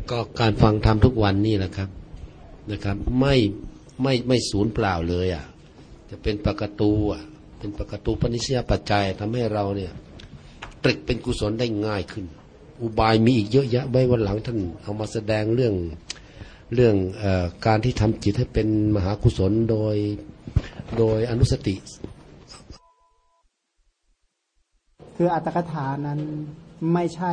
ก็การฟังธรรมทุกวันนี่แหละครับนะครับไม่สูญเปล่าเลยจะเป็นปกตูเป็นปกตูปนิสยปัจจัยทำให้เราเนี่ยตรึกเป็นกุศลได้ง่ายขึ้นอุบายมีอีกเยอะแยะไว้วันหลังท่านเอามาแสดงเรื่องการที่ทำจิตให้เป็นมหากุศลโดยอนุสติคืออัตถกถานั้นไม่ใช่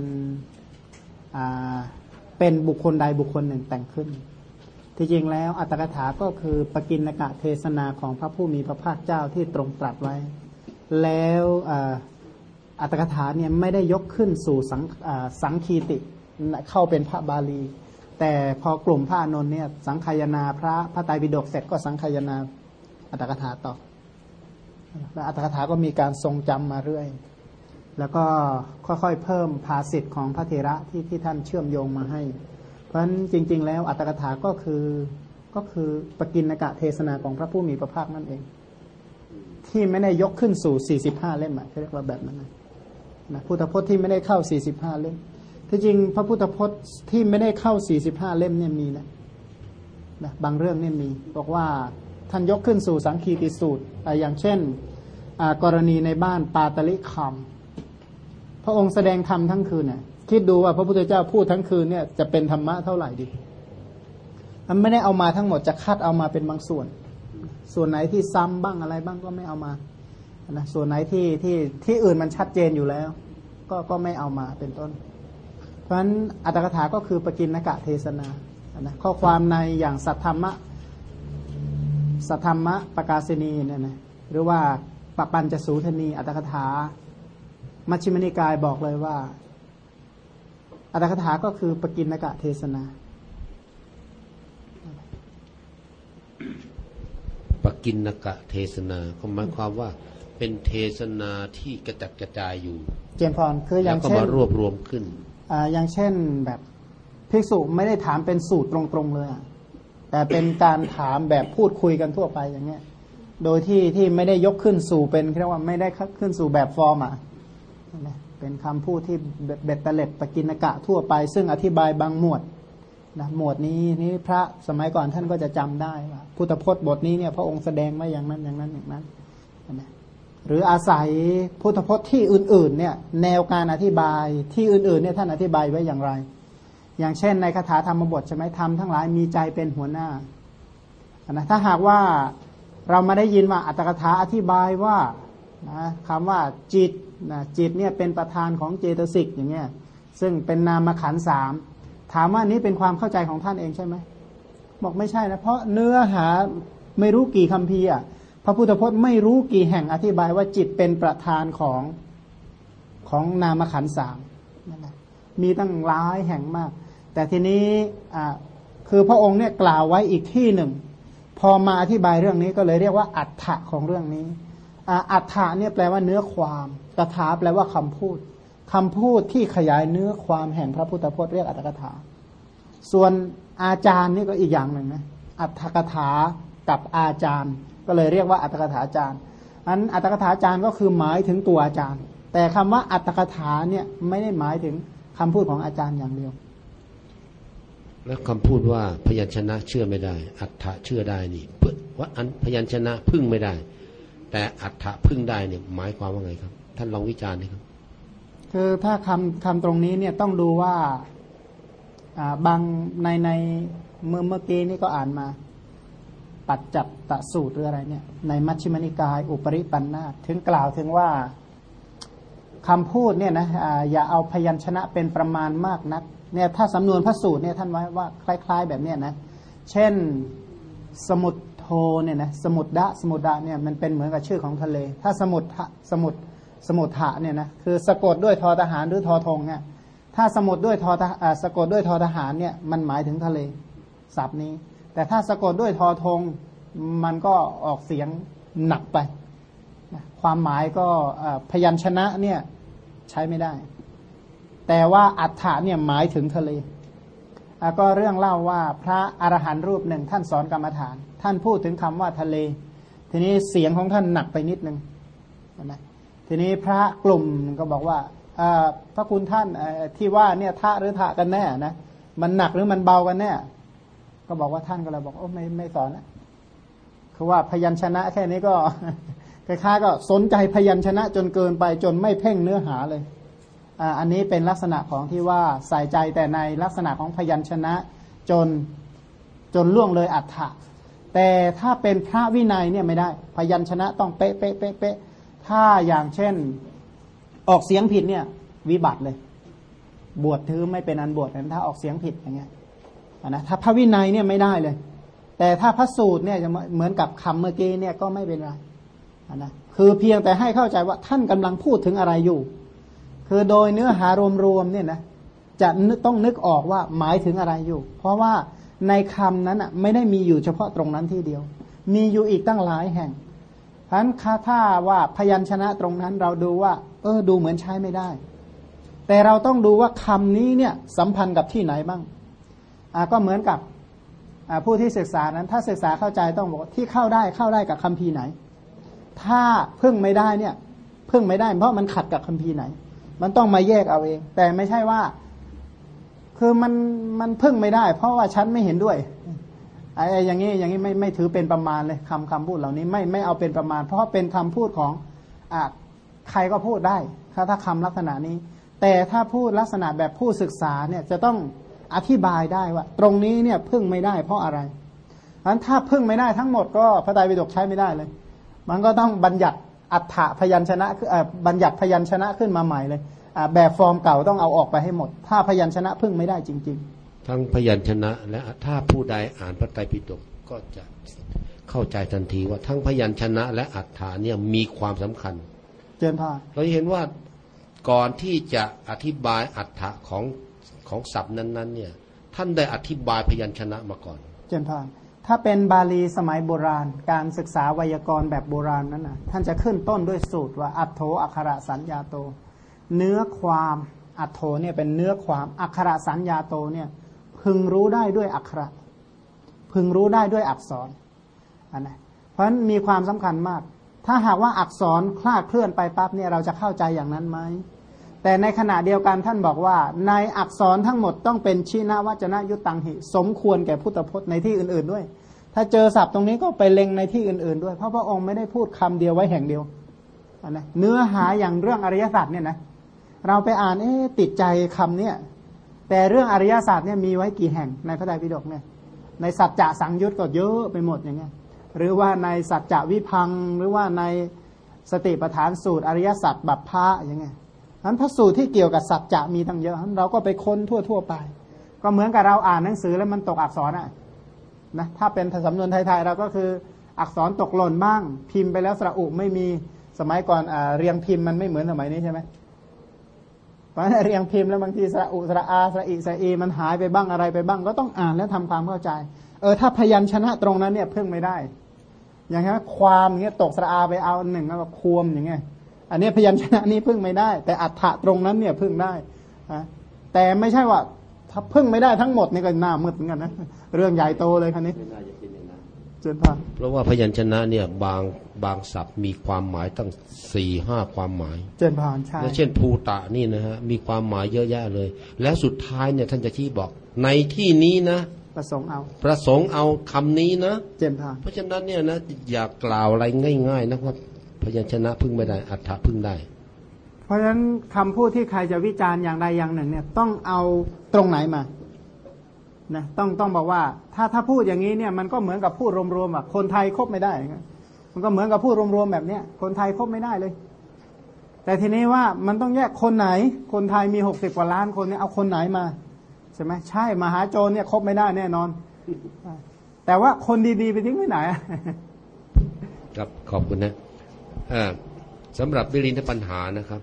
เป็นบุคคลใดบุคคลหนึ่งแต่งขึ้นที่จริงแล้วอัตถกถาก็คือปกิณกะเทศนาของพระผู้มีพระภาคเจ้าที่ตรงตรัสไว้แล้วอัตถกถาเนี่ยไม่ได้ยกขึ้นสู่สังคีติเข้าเป็นพระบาลีแต่พอกลุ่มพระอานนท์เนี่ยสังคายนาพระไตรปิฎกเสร็จก็สังคายนาอัตถกถาต่อและอัตถกถาก็มีการทรงจำมาเรื่อยแล้วก็ค่อยๆเพิ่มภาษิตของพระเถระที่ท่านเชื่อมโยงมาให้เพราะฉะนั้นจริงๆแล้วอัตถกถาก็คือปกิณกะเทศนาของพระผู้มีพระภาคนั่นเองที่ไม่ได้ยกขึ้นสู่45เล่มเรียกว่าแบบนั้นนะพุทธพจน์ที่ไม่ได้เข้า45เล่มที่จริงพระพุทธพจน์ที่ไม่ได้เข้า45เล่มเนี่ยมีนะบางเรื่องเนี่ยมีบอกว่าท่านยกขึ้นสู่สังคีติสูตรอย่างเช่นกรณีในบ้านปาตลิคามพระองค์แสดงธรรมทั้งคืนน่ะคิดดูว่าพระพุทธเจ้าพูดทั้งคืนเนี่ยจะเป็นธรรมะเท่าไหร่ดีมันไม่ได้เอามาทั้งหมดจะคัดเอามาเป็นบางส่วนไหนที่ซ้ำบ้างอะไรบ้างก็ไม่เอามานะส่วนไหนที่อื่นมันชัดเจนอยู่แล้วก็ไม่เอามาเป็นต้นเพราะฉะนั้นอัตถกถาก็คือปกิณกะเทศนานะข้อความในอย่างสัทธรรมะปกาสินีเนี่ยนะหรือว่าปปัญจสูทนีอัตถกถามัชฌิมนิกายบอกเลยว่าอัตถกถาก็คือปกิณกะเทศนาปกิณกะเทศนาก็หมายความว่าเป็นเทศนาที่กระจัดกระจายอยู่เจนพรคืออย่างเช่นแล้วก็มารวบรวมขึ้นอย่างเช่นแบบภิกษุไม่ได้ถามเป็นสูตรตรงๆเลยแต่เป็นการถามแบบพูดคุยกันทั่วไปอย่างเงี้ยโดยที่ไม่ได้ยกขึ้นสู่เป็นเรียกว่าไม่ได้ขึ้นสู่แบบฟอร์มเป็นคำพูดที่เบ็ดเตล็ดปกิณกะทั่วไปซึ่งอธิบายบางหมวดนะหมวดนี้พระสมัยก่อนท่านก็จะจำได้ว่าพุทธพจน์บทนี้เนี่ยพระองค์แสดงไว้อย่างนั้นอย่างนั้นอย่างนั้นนะหรืออาศัยพุทธพจน์ที่อื่นๆเนี่ยแนวการอธิบายที่อื่นๆเนี่ยท่านอธิบายไว้อย่างไรอย่างเช่นในคาถาธรรมบทใช่ไหมธรรมทั้งหลายมีใจเป็นหัวหน้านะถ้าหากว่าเรามาได้ยินว่าอัตถกถาอธิบายว่านะคำว่าจิตนะจิตเนี่ยเป็นประธานของเจตสิกอย่างเงี้ยซึ่งเป็นนามขันธ์3ถามว่านี้เป็นความเข้าใจของท่านเองใช่ไหมบอกไม่ใช่นะเพราะเนื้อหาไม่รู้กี่คัมภีร์พระพุทธพจน์ไม่รู้กี่แห่งอธิบายว่าจิตเป็นประธานของนามขันธ์3นั่นแหละมีตั้งหลายแห่งมากแต่ทีนี้คือพระองค์เนี่ยกล่าวไว้อีกที่หนึ่งพอมาอธิบายเรื่องนี้ก็เลยเรียกว่าอัฏฐะของเรื่องนี้อัฏฐะเนี่ยแปลว่าเนื้อความกถาแปลว่าคำพูดที่ขยายเนื้อความแห่งพระพุทธพจน์เรียกอัตถกถาส่วนอาจารย์นี่ก็อีกอย่างหนึ่งนะอัตถกถากับอาจารย์ก็เลยเรียกว่าอัตถกถาจารย์อัตถกถาจารย์ก็คือหมายถึงตัวอาจารย์แต่คำว่าอัตถกถาเนี่ยไม่ได้หมายถึงคำพูดของอาจารย์อย่างเดียวแล้วคำพูดว่าพยัญชนะเชื่อไม่ได้อัฏฐะเชื่อได้นี่ว่าอันพยัญชนะพึ่งไม่ได้แต่อัฏฐะพึ่งได้เนี่ยหมายความว่าไงครับท่านลองวิจารณ์นะครับคือถ้าคำตรงนี้เนี่ยต้องดูว่าบางในเมื่อกี้นี่ก็อ่านมาปัจจัตตสูตรหรืออะไรเนี่ยในมัชฌิมนิกายอุปริปันธาถึงกล่าวถึงว่าคำพูดเนี่ยนะอย่าเอาพยัญชนะเป็นประมาณมากนักเนี่ยถ้าสำนวนพระสูตรเนี่ยท่านไว้ว่าคล้ายๆแบบเนี้ยนะเช่นสมุทโธเนี่ยนะสมุทดะเนี่ยมันเป็นเหมือนกับชื่อของทะเลถ้าสมุทถะเนี่ยนะคือสะกดด้วยทอทหารหรือทอธงเนี่ยถ้าสะกดด้วยทอทหารเนี่ยมันหมายถึงทะเลศัพท์นี้แต่ถ้าสะกดด้วยทอธงมันก็ออกเสียงหนักไปความหมายก็พยัญชนะเนี่ยใช้ไม่ได้แต่ว่าอัฏฐะเนี่ยหมายถึงทะเลก็เรื่องเล่าว่าพระอรหันต์รูปหนึ่งท่านสอนกรรมฐานท่านพูดถึงคำว่าทะเลทีนี้เสียงของท่านหนักไปนิดนึงนะทีนี้พระกลุ่มก็บอกว่าพระคุณท่านที่ว่าเนี่ยทะหรือทะกันแน่นะมันหนักหรือมันเบากันแน่ก็บอกว่าท่านก็เลยบอกโอ้ไม่สอนนะคือว่าพยัญชนะแค่นี้ก็คล้ายๆก็สนใจพยัญชนะจนเกินไปจนไม่เพ่งเนื้อหาเลยอันนี้เป็นลักษณะของที่ว่าใส่ใจแต่ในลักษณะของพยัญชนะจนล่วงเลยอัฏฐะแต่ถ้าเป็นพระวินัยเนี่ยไม่ได้พยัญชนะต้องเป๊ะเป๊ะเป๊ะเป๊ะถ้าอย่างเช่นออกเสียงผิดเนี่ยวิบัติเลยบวชถือไม่เป็นอันบวชถ้าออกเสียงผิดอย่างเงี้ยนะถ้าพระวินัยเนี่ยไม่ได้เลยแต่ถ้าพระสูตรเนี่ยจะเหมือนกับคำเมื่อกี้เนี่ยก็ไม่เป็นไรนะคือเพียงแต่ให้เข้าใจว่าท่านกำลังพูดถึงอะไรอยู่คือโดยเนื้อหารวมๆเนี่ยนะจะต้องนึกออกว่าหมายถึงอะไรอยู่เพราะว่าในคำนั้นอ่ะไม่ได้มีอยู่เฉพาะตรงนั้นที่เดียวมีอยู่อีกตั้งหลายแห่งเพราะฉะนั้นถ้าว่าพยัญชนะตรงนั้นเราดูว่าดูเหมือนใช้ไม่ได้แต่เราต้องดูว่าคำนี้เนี่ยสัมพันธ์กับที่ไหนบ้างก็เหมือนกับผู้ที่ศึกษานั้นถ้าศึกษาเข้าใจต้องบอกที่เข้าได้กับคัมภีร์ไหนถ้าพึ่งไม่ได้เนี่ยพึ่งไม่ได้เพราะมันขัดกับคัมภีร์ไหนมันต้องมาแยกเอาเองแต่ไม่ใช่ว่าคือมันพึ่งไม่ได้เพราะว่าฉันไม่เห็นด้วยอย่างนี้ไม่ถือเป็นประมาณเลยคำพูดเหล่านี้ไม่เอาเป็นประมาณเพราะเป็นคำพูดของใครก็พูดได้ถ้าคำลักษณะนี้แต่ถ้าพูดลักษณะแบบผู้ศึกษาเนี่ยจะต้องอธิบายได้ว่าตรงนี้เนี่ยพึ่งไม่ได้เพราะอะไรเพราะฉะนั้นถ้าพึ่งไม่ได้ทั้งหมดก็พระไตรปิฎกใช้ไม่ได้เลยมันก็ต้องบัญญัติอัฏฐพยัญชนะคือบัญญัติพยัญชนะขึ้นมาใหม่เลยแบบฟอร์มเก่าต้องเอาออกไปให้หมดถ้าพยัญชนะพึ่งไม่ได้จริงๆทั้งพยัญชนะและถ้าผู้ใดอ่านพระไตรปิฎกก็จะเข้าใจทันทีว่าทั้งพยัญชนะและอัฏฐาเนี่ยมีความสำคัญเจนพาเราเห็นว่าก่อนที่จะอธิบายอัฏฐะของศัพท์นั้นๆเนี่ยท่านได้อธิบายพยัญชนะมาก่อนเจนพาถ้าเป็นบาลีสมัยโบราณการศึกษาไวยากรณ์แบบโบราณนั้นนะท่านจะขึ้นต้นด้วยสูตรว่าอัฏโธอักขระสัญญาโตเนื้อความอัฏโธเนี่ยเป็นเนื้อความอักขระสัญญาโตเนี่ยพึงรู้ได้ด้วยอักขระพึงรู้ได้ด้วยอักษรนะเพราะฉะนั้นมีความสำคัญมากถ้าหากว่าอักษรคลาดเคลื่อนไปปั๊บเนี่ยเราจะเข้าใจอย่างนั้นไหมแต่ในขณะเดียวกันท่านบอกว่าในอักษรทั้งหมดต้องเป็นชีนวัจนะยุตตังหิสมควรแก่พุทธพจน์ในที่อื่นๆด้วยถ้าเจอศัพท์ตรงนี้ก็ไปเล็งในที่อื่นๆด้วยเพราะพระองค์ไม่ได้พูดคำเดียวไว้แห่งเดียวนะเนื้อหาอย่างเรื่องอริยสัจเนี่ยนะเราไปอ่านติดใจคำเนี่ยแต่เรื่องอริยสัจเนี่ยมีไว้กี่แห่งในพระไตรปิฎกเนี่ยในสัจจะสังยุตก็เยอะไปหมดอย่างเงี้ยหรือว่าในสัจจะวิพังหรือว่าในสติปัฏฐานสูตรอริยสัจบัพพะอย่างเงี้ยนั้นพระสูตรที่เกี่ยวกับสัจจะมีตั้งเยอะเราก็ไปค้นทั่วไปก็เหมือนกับเราอ่านหนังสือแล้วมันตกอักษรนะถ้าเป็นสำนวนไทยๆเราก็คืออักษรตกหล่นบ้างพิมพ์ไปแล้วสระอุไม่มีสมัยก่อนเรียงพิมพ์มันไม่เหมือนสมัยนี้ใช่ไหมเพราะเรียงพิมพ์แล้วบางทีสระอุสระอาสระอิสระอีมันหายไปบ้างอะไรไปบ้างก็ต้องอ่านแล้วทำความเข้าใจถ้าพยัญชนะตรงนั้นเนี่ยพึ่งไม่ได้อย่างนี้ความเงี้ยตกสระอาไปเอาหนึ่งแล้วก็ควมอย่างเงี้ยอันนี้พยัญชนะนี้พึ่งไม่ได้แต่อัฏฐะตรงนั้นเนี่ยพึ่งได้แต่ไม่ใช่ว่าถ้าพึ่งไม่ได้ทั้งหมดนี่ก็น่ามืดเหมือนกันนะเรื่องใหญ่โตเลยคันนี้เจนพานเพราะว่าพยัญชนะเนี่ยบางศัพท์มีความหมายตั้ง 4-5 ความหมายเจนพานใช่เช่นภูตะนี่นะฮะมีความหมายเยอะแยะเลยแล้วสุดท้ายเนี่ยท่านจะชี้บอกในที่นี้นะประสงค์เอาคำนี้นะเจนพานเพราะฉะนั้นเนี่ยนะอย่ากล่าวอะไรง่ายๆนะว่าพยัญชนะพึ่งไม่ได้อัฏฐะพึ่งได้เพราะฉะนั้นคำพูดที่ใครจะวิจารณ์อย่างใดอย่างหนึ่งเนี่ยต้องเอาตรงไหนมานะต้องบอกว่าถ้าพูดอย่างนี้เนี่ยมันก็เหมือนกับพูดรวมๆแบบคนไทยคบไม่ได้มันก็เหมือนกับพูดรวมๆแบบเนี้ยคนไทยคบไม่ได้เลยแต่ทีนี้ว่ามันต้องแยกคนไหนคนไทยมี60 กว่าล้านคนเนี่ยเอาคนไหนมาใช่ไหมใช่มหาโจรเนี่ยคบไม่ได้แน่นอนแต่ว่าคนดีๆไปทิ้งไว้ไหนครับขอบคุณนะสำหรับวิรินทปัญหานะครับ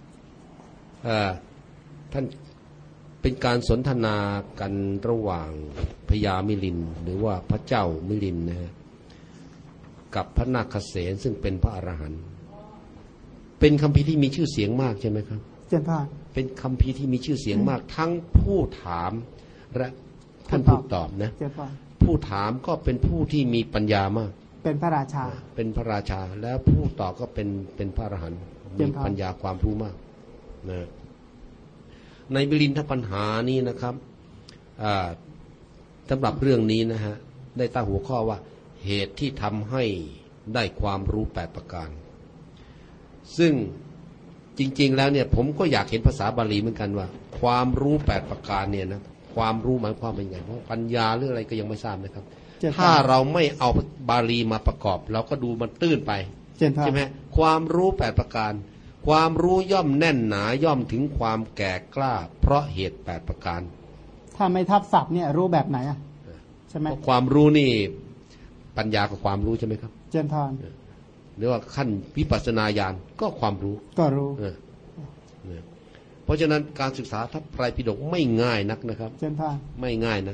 ท่านเป็นการสนทนากันระหว่างพญามิลินหรือว่าพระเจ้ามิลินนะฮะกับพระนาคเสนซึ่งเป็นพระอรหันต์เป็นคัมภีร์ที่มีชื่อเสียงมากใช่ไหมครับเจนพานเป็นคัมภีร์ที่มีชื่อเสียงมากทั้งผู้ถามและท่านผู้ตอบนะผู้ถามก็เป็นผู้ที่มีปัญญามากเป็นพระราชาแล้วผู้ตอบก็เป็นพระอรหันต์มีปัญญาความรู้มากนะในวิรินทปัญหานี้นะครับสำหรับเรื่องนี้นะฮะได้ตั้งหัวข้อว่าเหตุที่ทำให้ได้ความรู้8ประการซึ่งจริงๆแล้วเนี่ยผมก็อยากเห็นภาษาบาลีเหมือนกันว่าความรู้8ประการเนี่ยนะความรู้หมายความเป็นไงเพราะปัญญาหรืออะไรก็ยังไม่ทราบนะครับถ้าเราไม่เอาบาลีมาประกอบเราก็ดูมันตื้นไปใช่ไหมความรู้8ประการความรู้ย่อมแน่นหนาย่อมถึงความแก่กล้าเพราะเหตุ8ประการถ้าไม่ทับศัพท์เนี่ยรู้แบบไหนอ่ะใช่ไหมความรู้นี่ปัญญากับความรู้ใช่ไหมครับเจนทานหรือว่าขั้นวิปัสสนาญาณก็ความรู้ก็รู้เพราะฉะนั้นการศึกษาทัพไตรปิฎกไม่ง่ายนักนะครับเจนทานไม่ง่ายนะ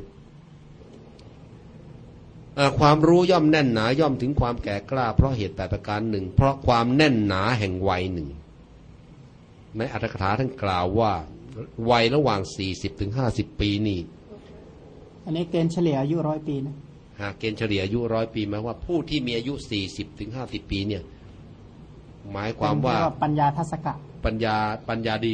ความรู้ย่อมแน่นหนาย่อมถึงความแก่กล้าเพราะเหตุ8ประการหนึ่งเพราะความแน่นหนาแห่งวัยหนึ่งในอรรถกถาท่านกล่าวว่าวัยระหว่าง40 ถึง 50 ปีนี่อันนี้เกณฑ์เฉลี่ยอายุ100 ปีนะเกณฑ์เฉลี่ยอายุ100 ปีหมายว่าผู้ที่มีอายุ40 ถึง 50 ปีเนี่ยหมายความว่าปัญญาทัศกะปัญญาดี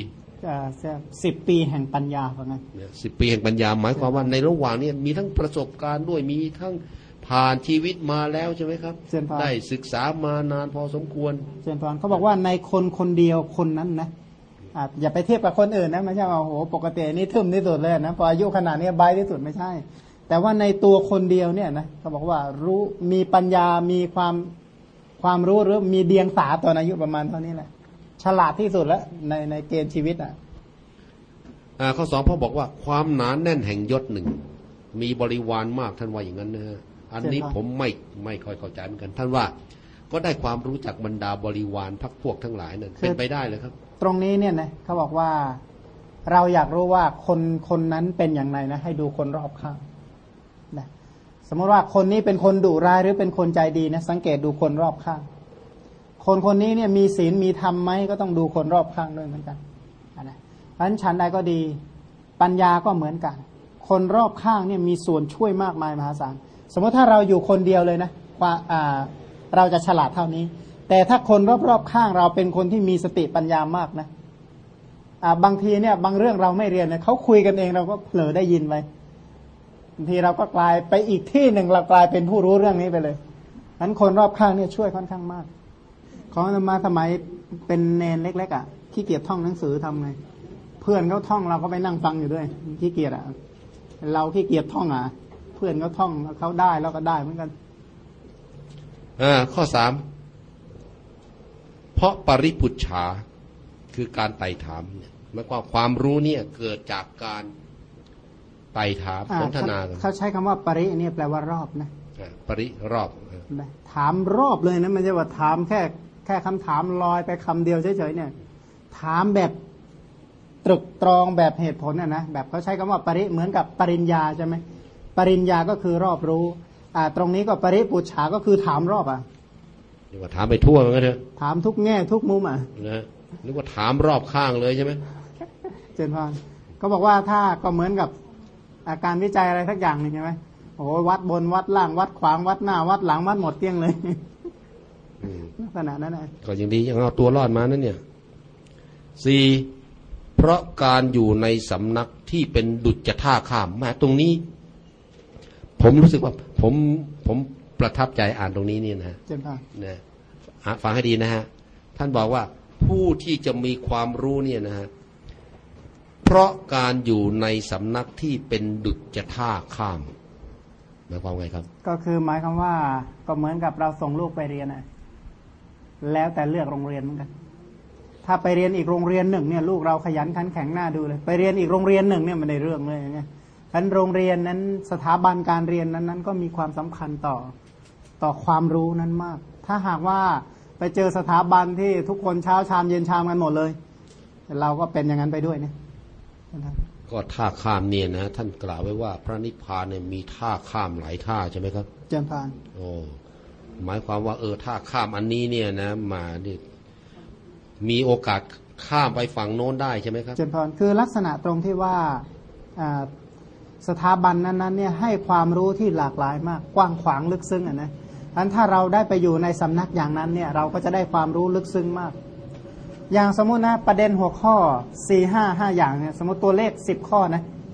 10 ปีแห่งปัญญาว่างั้น 10 ปีแห่งปัญญาหมายความว่าในระหว่างนี้มีทั้งประสบการณ์ด้วยมีทั้งผ่านชีวิตมาแล้วใช่ไหมครับได้ศึกษามานานพอสมควรเจนพรเขาบอกว่าในคนคนเดียวคนนั้นนะอย่าไปเทียบกับคนอื่นนะไม่ใช่ว่าโอ้โหปกตินี่ทึ่มที่สุดเลยนะพออายุขนาดนี้ใบที่สุดไม่ใช่แต่ว่าในตัวคนเดียวเนี่ยนะเขาบอกว่ารู้มีปัญญามีความรู้หรือมีเดียงสาตอนอายุประมาณเท่านี้แหละฉลาดที่สุดแล้วในเกณฑ์ชีวิตข้อ2พ่อบอกว่าความหนาแน่นแห่งยศหนึ่งมีบริวารมากท่านว่าอย่างนั้นนะฮะอันนี้ผมไม่ค่อยเข้าใจเหมือนกันท่านว่าก็ได้ความรู้จากบรรดาบริวารพรรคพวกทั้งหลายนั่นเป็นไปได้เลยครับตรงนี้เนี่ยนะเขาบอกว่าเราอยากรู้ว่าคนนั้นเป็นอย่างไรนะให้ดูคนรอบข้างนะสมมติว่าคนนี้เป็นคนดุร้ายหรือเป็นคนใจดีนะสังเกตดูคนรอบข้างคนนี้เนี่ยมีศีลมีธรรมไหมก็ต้องดูคนรอบข้างด้วยเหมือนกันนะเพราะฉะนั้นฉันใดก็ดีปัญญาก็เหมือนกันคนรอบข้างเนี่ยมีส่วนช่วยมากมายมหาศาลสมมติถ้าเราอยู่คนเดียวเลยนะเราจะฉลาดเท่านี้แต่ถ้าคนรอบๆข้างเราเป็นคนที่มีสติปัญญามากนะบางทีเนี่ยบางเรื่องเราไม่เรียนนะเขาคุยกันเองเราก็เผลอได้ยินไปบางทีเราก็กลายไปอีกที่หนึ่งเรากลายเป็นผู้รู้เรื่องนี้ไปเลยนั้นคนรอบข้างเนี่ยช่วยค่อนข้างมากของอาตมาสมัยเป็นเนนเล็กๆขี้เกียจท่องหนังสือทำไงเพื่อนเขาท่องเราก็ไปนั่งฟังอยู่ด้วยขี้เกียจเราขี้เกียจท่องเพื่อนเขาท่องเขาได้เราก็ได้เหมือนกันข้อ3เพราะปริพุชฌาคือการไต่ถามหมายความรู้เนี่ยเกิดจากการไต่ถามสนทนากันเขาใช้คำว่าปริเนี่ยแปลว่ารอบนะปริรอบถามรอบเลยนะไม่ใช่ว่าถามแค่คำถามลอยไปคำเดียวเฉยๆเนี่ยถามแบบตรึกตรองแบบเหตุผลนะแบบเขาใช้คำว่าปริเหมือนกับปริญญาใช่ไหมปริญญาก็คือรอบรู้ตรงนี้ก็ปริปุจฉาก็คือถามรอบเรียกว่าถามไปทั่วเหมือนกันเถอะถามทุกแง่ทุกมุมนะนึกว่าถามรอบข้างเลยใช่ไหมเจนพรก็บอกว่าถ้าก็เหมือนกับอาการวิจัยอะไรสักอย่างหนึ่งใช่ไหมโอ้วัดบนวัดล่างวัดขวางวัดหน้าวัดหลังวัดหมดเกลี้ยงเลยขนาดนั้นนะก็ยังดียังเอาตัวรอดมานั่นเนี่ย4เพราะการอยู่ในสำนักที่เป็นดุจจะท่าข้ามมาตรงนี้ผมรู้สึกว่าผมประทับใจอ่านตรงนี้นี่นะนะฟังให้ดีนะฮะท่านบอกว่าผู้ที่จะมีความรู้เนี่ยนะฮะเพราะการอยู่ในสำนักที่เป็นดุจจะท่าข้ามหมายความไงครับก็คือหมายความว่าก็เหมือนกับเราส่งลูกไปเรียนแล้วแต่เลือกโรงเรียนเหมือนกันถ้าไปเรียนอีกโรงเรียนหนึ่งเนี่ยลูกเราขยันขันแข็งหน้าดูเลยไปเรียนอีกโรงเรียนหนึ่งเนี่ยมันได้เรื่องเลยอย่างเงี้ยฉะนั้นโรงเรียนนั้นสถาบันการเรียนนั้นก็มีความสำคัญต่อความรู้นั้นมากถ้าหากว่าไปเจอสถาบันที่ทุกคนเช้าชามเย็นชามกันหมดเลยเราก็เป็นอย่างนั้นไปด้วยเนี่ยก็ท่าข้ามเนี่ยนะท่านกล่าวไว้ว่าพระนิพพานเนี่ยมีท่าข้ามหลายท่าใช่ไหมครับเจริญพรโอ้หมายความว่าท่าข้ามอันนี้เนี่ยนะมาเนี่ยมีโอกาสข้ามไปฝั่งโน้นได้ใช่ไหมครับเจริญพรคือลักษณะตรงที่ว่าสถาบันนั้นเนี่ยให้ความรู้ที่หลากหลายมากกว้างขวางลึกซึ้งนะอันถ้าเราได้ไปอยู่ในสำนักอย่างนั้นเนี่ยเราก็จะได้ความรู้ลึกซึ้งมากอย่างสมมุตินะประเด็นหัวข้อ4-5 อย่างเนี่ยสมมติตัวเลข10 ข้อนะ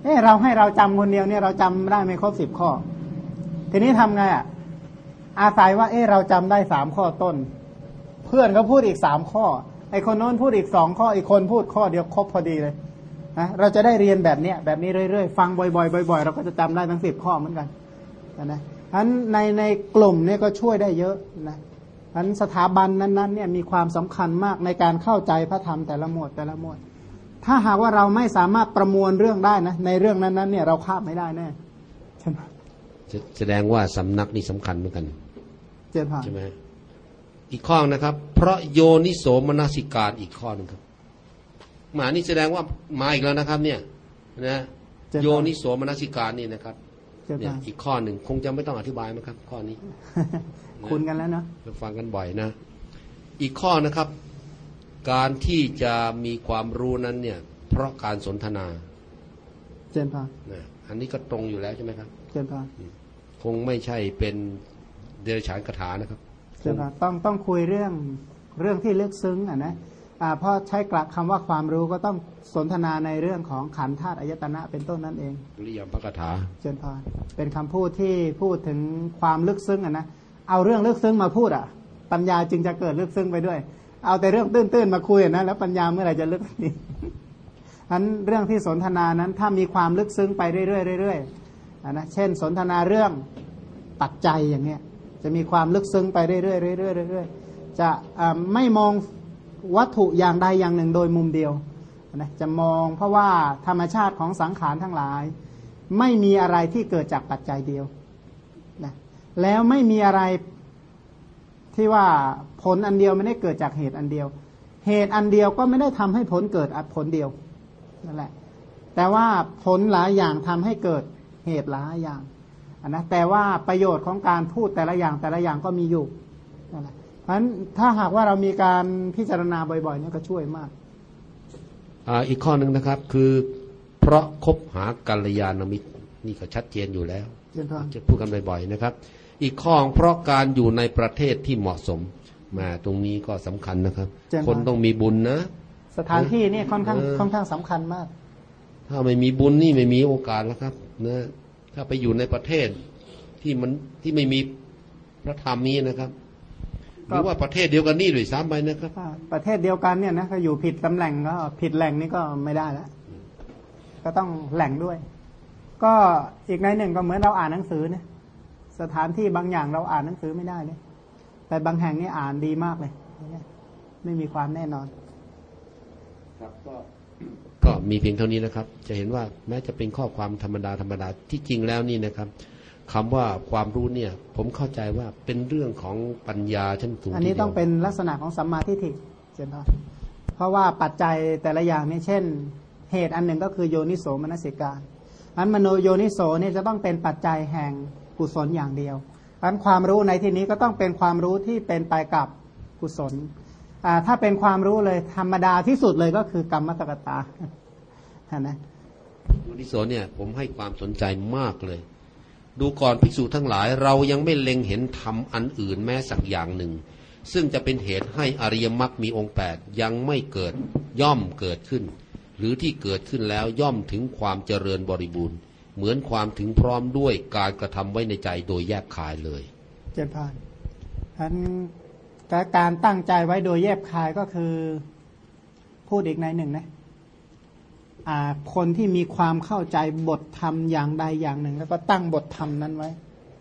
เราให้เราจำคนเดียวเนี่ยเราจำได้ไม่ครบ10 ข้อทีนี้ทำไงอาศัยว่าเราจำได้3 ข้อต้นเพื่อนก็พูดอีก3 ข้อไอคนโน้นพูดอีก2 ข้ออีกคนพูดข้อเดียวครบพอดีเลยนะเราจะได้เรียนแบบนี้เรื่อยๆฟังบ่อยๆบ่อยๆเราก็จะจำได้ทั้ง10 ข้อเหมือนกันนะฉะนั้นในกลุ่มเนี่ยก็ช่วยได้เยอะนะฉะนั้นสถาบันนั้นๆเนี่ยมีความสำคัญมากในการเข้าใจพระธรรมแต่ละหมวดถ้าหากว่าเราไม่สามารถประมวลเรื่องได้นะในเรื่องนั้นๆเนี่ยเราข้ามไม่ได้แน่ใช่ไหมแสดงว่าสำนักนี่สำคัญเหมือนกันใช่ไหมอีกข้อนะครับเพราะโยนิโสมนสิการอีกข้อหนึ่งครับมานี่แสดงว่ามาอีกแล้วนะครับเนี่ยนะโยนิโสมนสิการนี่นะครับเนี่ยอีกข้อหนึ่งคงจะไม่ต้องอธิบายมั้งครับข้อนี้คุ้นกันแล้วเนาะเราฟังกันบ่อยนะอีกข้อนะครับการที่จะมีความรู้นั้นเนี่ยเพราะการสนทนาเจนพานะอันนี้ก็ตรงอยู่แล้วใช่ไหมครับเจนพาคงไม่ใช่เป็นเดรัจฉานคาถานะครับเจนพาต้องคุยเรื่องที่ลึกซึ้งนะเพราะใช้กลักคำว่าความรู้ก็ต้องสนทนาในเรื่องของขันธ์ธาตุอายตนะเป็นต้นนั่นเองปริยมภคถาเจนพาเป็นคำพูดที่พูดถึงความลึกซึ้งนะเอาเรื่องลึกซึ้งมาพูดปัญญาจึงจะเกิดลึกซึ้งไปด้วยเอาแต่เรื่องตื้นๆมาคุยนะแล้วปัญญาเมื่อไหร่จะลึกนี่ฉะนั้นเรื่องที่สนทนานั้นถ้ามีความลึกซึ้งไปเรื่อยๆนะเช่นสนทนาเรื่องปัจจัยอย่างเงี้ยจะมีความลึกซึ้งไปเรื่อยๆเรื่อยๆจะไม่มองวัตถุอย่างใดอย่างหนึ่งโดยมุมเดียวนะจะมองเพราะว่าธรรมชาติของสังขารทั้งหลายไม่มีอะไรที่เกิดจากปัจจัยเดียวนะแล้วไม่มีอะไรที่ว่าผลอันเดียวไม่ได้เกิดจากเหตุอันเดียวเหตุอันเดียวก็ไม่ได้ทำให้ผลเกิดผลเดียวนั่นแหละแต่ว่าผลหลายอย่างทำให้เกิดเหตุหลายอย่างนะแต่ว่าประโยชน์ของการพูดแต่ละอย่างก็มีอยู่นั่นแหละเพราะฉะนั้นถ้าหากว่าเรามีการพิจารณาบ่อยๆนี่ก็ช่วยมากอีกข้อหนึ่งนะครับคือเพราะคบหากัลยาณมิตรนี่ก็ชัดเจนอยู่แล้วจะพูดกันบ่อยๆนะครับอีกข้อเพราะการอยู่ในประเทศที่เหมาะสมมาตรงนี้ก็สำคัญนะครับคนต้องมีบุญนะสถานที่นี่ค่อนข้างสำคัญมากถ้าไม่มีบุญนี่ไม่มีโอกาสแล้วครับนะถ้าไปอยู่ในประเทศที่ไม่มีพระธรรมนี้นะครับหรือว่าประเทศเดียวกันนี่ด้วยซ้ำไปนะครับประเทศเดียวกันเนี่ยนะถ้าอยู่ผิดตำแหน่งก็ผิดแหล่งนี่ก็ไม่ได้แล้วก็ต้องแหล่งด้วยก็อีกในหนึ่งก็เหมือนเราอ่านหนังสือเนี่ยสถานที่บางอย่างเราอ่านหนังสือไม่ได้เลยแต่บางแห่งนี่อ่านดีมากเลยไม่มีความแน่นอนครับก็มีเพียงเท่านี้นะครับจะเห็นว่าแม้จะเป็นข้อความธรรมดาที่จริงแล้วนี่นะครับคำว่าความรู้เนี่ยผมเข้าใจว่าเป็นเรื่องของปัญญาชั้นสูงอันนี้ต้องเป็นลักษณะของสัมมาทิฏฐิเช่นเพราะว่าปัจจัยแต่ละอย่างนี่เช่นเหตุอันหนึ่งก็คือโยนิโสมนสิการอันมโนโยนิโสเนี่ยจะต้องเป็นปัจจัยแห่งกุศลอย่างเดียวอันความรู้ในที่นี้ก็ต้องเป็นความรู้ที่เป็นไปกับกุศลถ้าเป็นความรู้เลยธรรมดาที่สุดเลยก็คือกรรมตกตานะโยนิโสเนี่ยผมให้ความสนใจมากเลยดูก่อนภิกษุทั้งหลายเรายังไม่เล็งเห็นธรรมอันอื่นแม้สักอย่างหนึ่งซึ่งจะเป็นเหตุให้อริยมรรคมีองค์8ยังไม่เกิดย่อมเกิดขึ้นหรือที่เกิดขึ้นแล้วย่อมถึงความเจริญบริบูรณ์เหมือนความถึงพร้อมด้วยการกระทำไว้ในใจโดยแยบคายเลยเจริญพรอันการตั้งใจไว้โดยแยบคายก็คือพูดอีกในหนึ่งนะคนที่มีความเข้าใจบทธรรมอย่างใดอย่างหนึ่งแล้วก็ตั้งบทธรรมนั้นไว้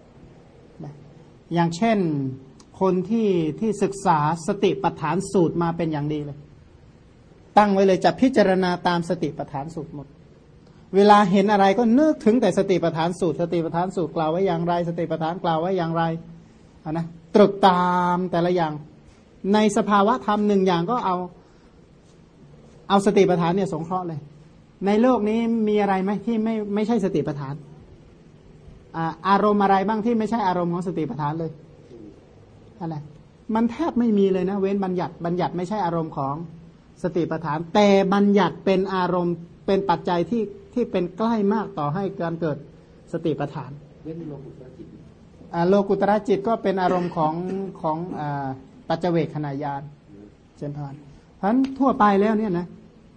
อย่างเช่นคนที่ศึกษาสติปัฏฐานสูตรมาเป็นอย่างดีเลยตั้งไว้เลยจะพิจารณาตามสติปัฏฐานสูตรหมดเวลาเห็นอะไรก็นึกถึงแต่สติปัฏฐานสูตรสติปัฏฐานสูตรกล่าวไว้อย่างไรสติปัฏฐานกล่าวไว้อย่างไรนะตรึกตามแต่ละอย่างในสภาวะธรรมหนึ่งอย่างก็เอาสติปัฏฐานเนี่ยสงเคราะห์เลยในโลกนี้มีอะไรไหมที่ไม่ใช่สติปัฏฐานอารมณ์อะไรบ้างที่ไม่ใช่อารมณ์ของสติปัฏฐานเลยอะไรมันแทบไม่มีเลยนะเว้นบัญญัติไม่ใช่อารมณ์ของสติปัฏฐานแต่บัญญัติเป็นอารมณ์เป็นปัจจัยที่เป็นใกล้มากต่อให้การเกิดสติปัฏฐานโลกุตระจิตโลกุตระจิตก็เป็นอารมณ์ของปัจเจเวคขณะญาณเช่นพานเพราะฉะนั้นทั่วไปแล้วเนี่ยนะ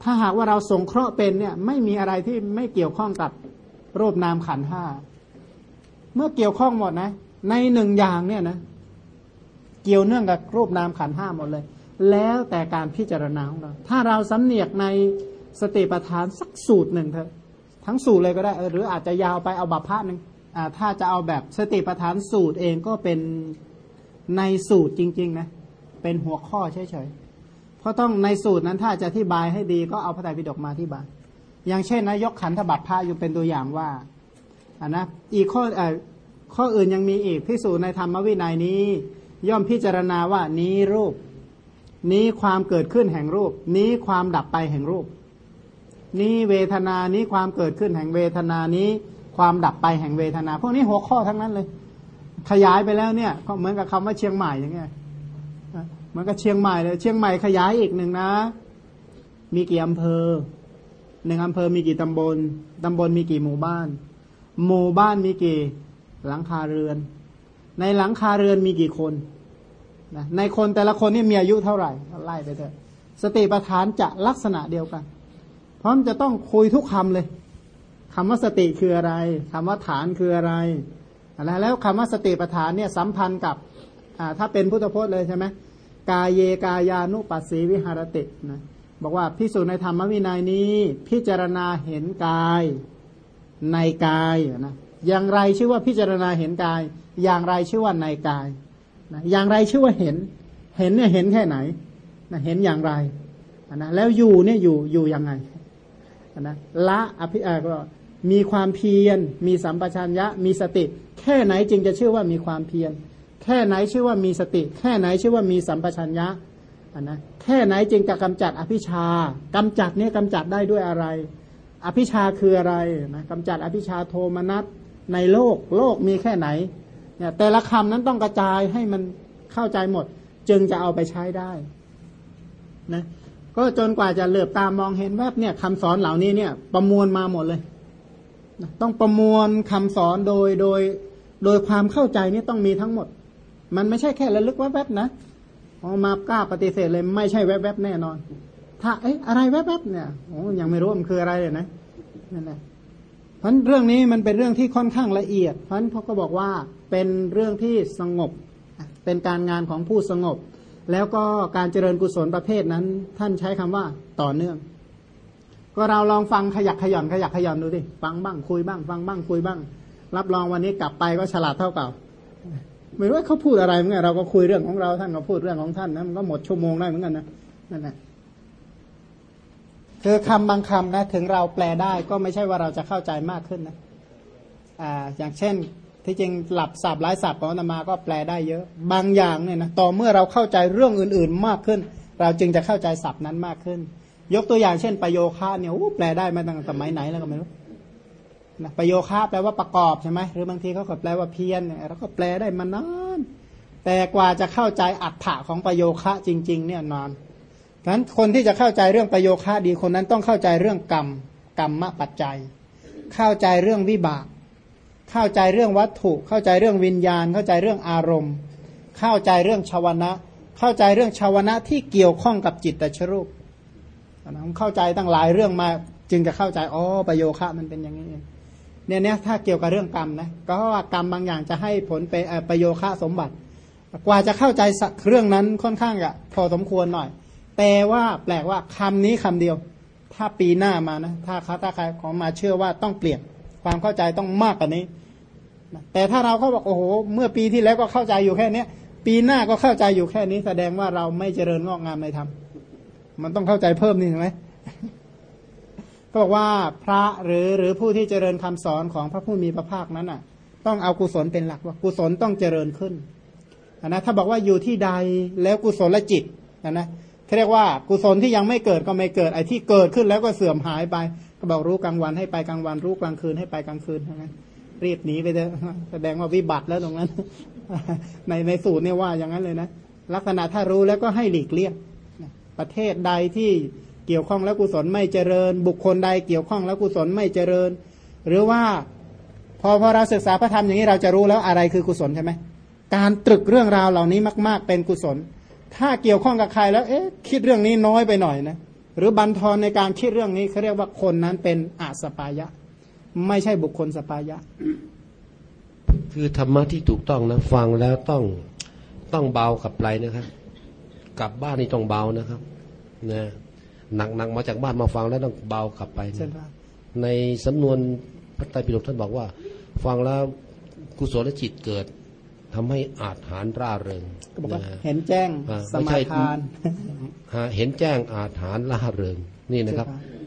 ถ้าหากว่าเราสงเคราะห์เป็นเนี่ยไม่มีอะไรที่ไม่เกี่ยวข้องกับรูปนามขันธ์ห้าเมื่อเกี่ยวข้องหมดนะในหนึ่งอย่างเนี่ยนะเกี่ยวเนื่องกับรูปนามขันธ์ห้าหมดเลยแล้วแต่การพิจารณาของเราถ้าเราสำเนียกในสติปัฏฐานสักสูตรหนึ่งเถอะทั้งสูตรเลยก็ได้หรืออาจจะยาวไปเอาบัพพะหนึ่งถ้าจะเอาแบบสติปัฏฐานสูตรเองก็เป็นในสูตรจริงๆนะเป็นหัวข้อเฉยๆเพราะต้องในสูตรนั้นถ้าจะอธิบายให้ดีก็เอาพระไตรปิฎกมาอธิบายอย่างเช่นนะยกขันธบัพพะอยู่เป็นตัวอย่างว่านะอีกข้ออื่นยังมีอีกภิกษุในธรรมวินัยนี้ย่อมพิจารณาว่านี้รูปนี้ความเกิดขึ้นแห่งรูปนี้ความดับไปแห่งรูปนี้เวทนานี้ความเกิดขึ้นแห่งเวทนานี้ความดับไปแห่งเวทนาพวกนี้หัวข้อทั้งนั้นเลยขยายไปแล้วเนี่ยก็เหมือนกับคำว่าเชียงใหม่อย่างเงี้ยเหมือนกับเชียงใหม่เลยเชียงใหม่ขยายอีกหนึ่งนะมีกี่อำเภอหนึ่งอำเภอมีกี่ตำบลตำบลมีกี่หมู่บ้านหมู่บ้านมีกี่หลังคาเรือนในหลังคาเรือนมีกี่คนนะในคนแต่ละคนนี่มีอายุเท่าไหร่ไล่ไปเถอะสติปัฏฐานจะลักษณะเดียวกันเพราะมันจะต้องคุยทุกคำเลยคำว่าสติคืออะไรคำว่าฐานคืออะไรแล้วคำว่าสติปัฏฐานเนี่ยสัมพันธ์กับถ้าเป็นพุทธพจน์เลยใช่ไหมกายเยกายานุปัสสีวิหารตินะบอกว่าภิกษุในธรรมวินัยนี้พิจารณาเห็นกายในกายนะอย่างไรชื่อว่าพิจารณาเห็นกายอย่างไรชื่อว่าในกายนะอย่างไรชื่อว่าเห็นเนี่ยเห็นแค่ไหนนะเห็นอย่างไรนะแล้วอยู่เนี่ยอยู่ยังไงนะละอภิก็มีความเพียรมีสัมปชัญญะมีสติแค่ไหนจึงจะชื่อว่ามีความเพียรแค่ไหนชื่อว่ามีสติแค่ไหนชื่อว่ามีสัมปชัญญะนะแค่ไหนจึงจะกำจัดอภิชากำจัดเนี่ยกำจัดได้ด้วยอะไรอภิชาคืออะไรนะกำจัดอภิชาโทมนัสในโลกมีแค่ไหนเนี่ยแต่ละคำนั้นต้องกระจายให้มันเข้าใจหมดจึงจะเอาไปใช้ได้นะก็จนกว่าจะเหลือบตามองเห็นแวบเนี่ยคำสอนเหล่านี้เนี่ยประมวลมาหมดเลยนะต้องประมวลคำสอนโดยความเข้าใจนี่ต้องมีทั้งหมดมันไม่ใช่แค่ระลึกแวบๆนะมากล้าปฏิเสธเลยไม่ใช่แวบๆแน่นอนถ้าอะไรแวบๆเนี่ยยังไม่รู้มันคืออะไรเลยนะนั่นแหละเพราะเรื่องนี้มันเป็นเรื่องที่ค่อนข้างละเอียดเพราะฉะนั้นเขาก็บอกว่าเป็นเรื่องที่สงบเป็นการงานของผู้สงบแล้วก็การเจริญกุศลประเภทนั้นท่านใช้คำว่าต่อเนื่องก็เราลองฟังขยักขย่อนดูดิฟังบ้างคุยบ้างฟังบ้างคุยบ้างรับรองวันนี้กลับไปก็ฉลาดเท่าเก่าไม่รู้ว่าเขาพูดอะไรเหมือนกันเราก็คุยเรื่องของเราท่านก็พูดเรื่องของท่านนะมันก็หมดชั่วโมงได้เหมือนกันนะนั่นแหละคือคำบางคำนะถึงเราแปลได้ก็ไม่ใช่ว่าเราจะเข้าใจมากขึ้นนะอย่างเช่นที่จริงหลับศัพท์หลายศัพท์ของอาตมาก็แปลได้เยอะบางอย่างเนี่ยนะต่อเมื่อเราเข้าใจเรื่องอื่นๆมากขึ้นเราจึงจะเข้าใจศัพท์นั้นมากขึ้นยกตัวอย่างเช่นประโยคะเนี่ยแปลได้มาตั้งแต่สมัยไหนแล้วก็ไม่รู้นะประโยคะแปลว่าประกอบใช่ไหมหรือบางทีเขาก็แปลว่าเพียรเนี่ยเราก็แปลได้มานานแต่กว่าจะเข้าใจอัฏฐะของประโยคะจริงๆเนี่ยนานฉะนั้นคนที่จะเข้าใจเรื่องประโยคะดีคนนั้นต้องเข้าใจเรื่องกรรมปัจจัยเข้าใจเรื่องวิบากเข้าใจเรื่องวัตถุเข้าใจเรื่องวิญญาณเข้าใจเรื่องอารมณ์เข้าใจเรื่องชาวนะเข้าใจเรื่องชาวนะที่เกี่ยวข้องกับจิตตชรูปเข้าใจตั้งหลายเรื่องมาจึงจะเข้าใจประโยคะมันเป็นอย่างนี้เนี่ยถ้าเกี่ยวกับเรื่องกรรมนะก็ว่ากรรมบางอย่างจะให้ผลไปประโยคะสมบัติกว่าจะเข้าใจเรื่องนั้นค่อนข้างพอสมควรหน่อยแต่ว่าแปลกว่าคำนี้คำเดียวถ้าปีหน้ามานะถ้าใครของมาเชื่อว่าต้องเปลี่ยนความเข้าใจต้องมากกว่านี้แต่ถ้าเราเขาบอกโอ้โหเมื่อปีที่แล้วก็เข้าใจอยู่แค่นี้ปีหน้าก็เข้าใจอยู่แค่นี้แสดงว่าเราไม่เจริญงอกงามในธรรมมันต้องเข้าใจเพิ่มนี่ใช่ไหมก็บอกว่าพระหรือผู้ที่เจริญคำสอนของพระผู้มีพระภาคนั้นอ่ะต้องเอากุศลเป็นหลักว่ากุศลต้องเจริญขึ้นนะถ้าบอกว่าอยู่ที่ใดแล้วกุศลจิตนะเขาเรียกว่ากุศลที่ยังไม่เกิดก็ไม่เกิดไอ้ที่เกิดขึ้นแล้วก็เสื่อมหายไปก็บอกรู้กลางวันให้ไปกลางวันรู้กลางคืนให้ไปกลางคืนนะรีบหนีไปเลยแสดงว่าวิบัติแล้วตรงนั้นในสูตรเนี่ยว่าอย่างนั้นเลยนะลักษณะถ้ารู้แล้วก็ให้หลีกเลี่ยงประเทศใดที่เกี่ยวข้องแล้วกุศลไม่เจริญบุคคลใดเกี่ยวข้องแล้วกุศลไม่เจริญหรือว่าพอเราศึกษาพระธรรมอย่างนี้เราจะรู้แล้วอะไรคือกุศลใช่ไหมการตรึกเรื่องราวเหล่านี้มากๆเป็นกุศลถ้าเกี่ยวข้องกับใครแล้วคิดเรื่องนี้น้อยไปหน่อยนะหรือบันทอนในการคิดเรื่องนี้เขาเรียกว่าคนนั้นเป็นอาสปายะไม่ใช่บุคคลสปายะคือธรรมะที่ถูกต้องนะฟังแล้วต้องเบากับไปนะครับกลับบ้านนี่ต้องเบานะครับนะหนักมาจากบ้านมาฟังแล้วต้องเบากลับไปนะในสำนวนพระไตรปิฎกท่านบอกว่าฟังแล้วกุศลจิตเกิดทำให้อาจหารร่าเริงเห็นแจ้งสมาทานเห็นแจ้งอาจหารร่าเริงนี่นะครับ